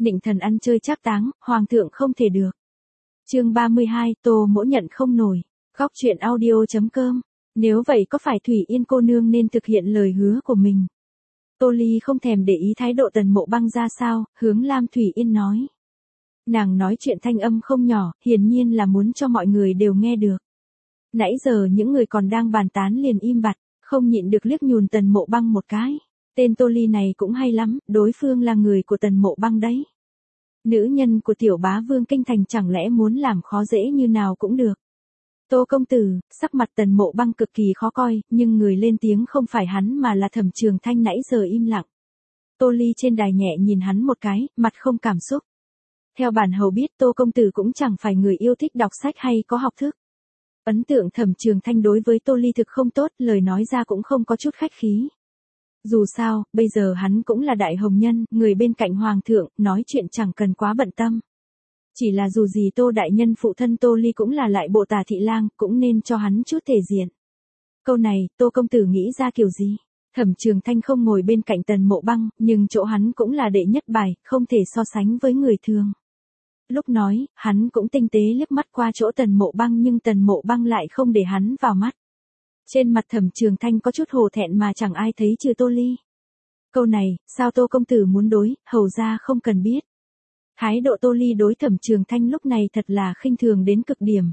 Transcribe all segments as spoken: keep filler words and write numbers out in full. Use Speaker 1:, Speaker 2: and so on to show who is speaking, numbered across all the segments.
Speaker 1: Nịnh thần ăn chơi trác táng, hoàng thượng không thể được. Chương ba mươi hai, Tô Mỗ nhận không nổi. Góc truyện audio chấm com. Nếu vậy có phải Thủy Yên cô nương nên thực hiện lời hứa của mình? Tô Ly không thèm để ý thái độ Tần Mộ Băng ra sao, hướng Lam Thủy Yên nói. Nàng nói chuyện thanh âm không nhỏ, hiển nhiên là muốn cho mọi người đều nghe được. Nãy giờ những người còn đang bàn tán liền im bặt, không nhịn được liếc nhùn Tần Mộ Băng một cái. Tên Tô Ly này cũng hay lắm, đối phương là người của Tần Mộ Băng đấy. Nữ nhân của tiểu bá vương kinh thành chẳng lẽ muốn làm khó dễ như nào cũng được. Tô công tử, sắc mặt Tần Mộ Băng cực kỳ khó coi, nhưng người lên tiếng không phải hắn mà là Thẩm Trường Thanh nãy giờ im lặng. Tô Ly trên đài nhẹ nhìn hắn một cái, mặt không cảm xúc. Theo bản hầu biết Tô công tử cũng chẳng phải người yêu thích đọc sách hay có học thức. Ấn tượng Thẩm Trường Thanh đối với Tô Ly thực không tốt, lời nói ra cũng không có chút khách khí. Dù sao, bây giờ hắn cũng là đại hồng nhân, người bên cạnh hoàng thượng, nói chuyện chẳng cần quá bận tâm. Chỉ là dù gì Tô đại nhân phụ thân Tô Ly cũng là lại bộ Tả thị lang, cũng nên cho hắn chút thể diện. Câu này, Tô công tử nghĩ ra kiểu gì? Thẩm Trường Thanh không ngồi bên cạnh Tần Mộ Băng, nhưng chỗ hắn cũng là đệ nhất bài, không thể so sánh với người thường. Lúc nói, hắn cũng tinh tế liếc mắt qua chỗ Tần Mộ Băng nhưng Tần Mộ Băng lại không để hắn vào mắt. Trên mặt Thẩm Trường Thanh có chút hổ thẹn mà chẳng ai thấy trừ Tô Ly. Câu này, sao Tô công tử muốn đối, hầu ra không cần biết. Thái độ Tô Ly đối Thẩm Trường Thanh lúc này thật là khinh thường đến cực điểm.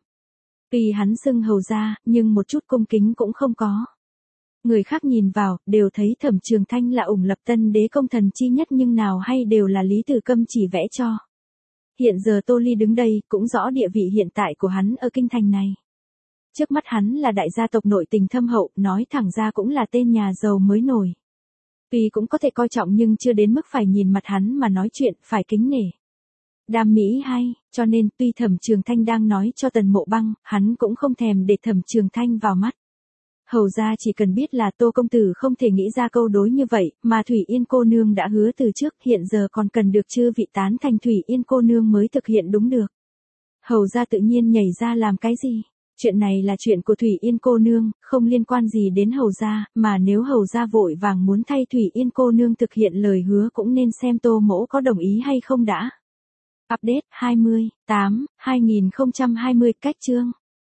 Speaker 1: Vì hắn xưng hầu ra, nhưng một chút cung kính cũng không có. Người khác nhìn vào, đều thấy Thẩm Trường Thanh là ủng lập tân đế công thần chi nhất nhưng nào hay đều là Lý Tử Câm chỉ vẽ cho. Hiện giờ Tô Ly đứng đây, cũng rõ địa vị hiện tại của hắn ở kinh thành này. Trước mắt hắn là đại gia tộc nội tình thâm hậu, nói thẳng ra cũng là tên nhà giàu mới nổi. Vì cũng có thể coi trọng nhưng chưa đến mức phải nhìn mặt hắn mà nói chuyện, phải kính nể. Đam mỹ hay, cho nên tuy Thẩm Trường Thanh đang nói cho Tần Mộ Băng, hắn cũng không thèm để Thẩm Trường Thanh vào mắt. Hầu ra chỉ cần biết là Tô công tử không thể nghĩ ra câu đối như vậy, mà Thủy Yên cô nương đã hứa từ trước, hiện giờ còn cần được chư vị tán thành Thủy Yên cô nương mới thực hiện đúng được. Hầu ra tự nhiên nhảy ra làm cái gì? Chuyện này là chuyện của Thủy Yên cô nương, không liên quan gì đến hầu gia, mà nếu hầu gia vội vàng muốn thay Thủy Yên cô nương thực hiện lời hứa cũng nên xem Tô mỗ có đồng ý hay không đã. Update hai mươi tám, hai nghìn không trăm hai mươi cách chương.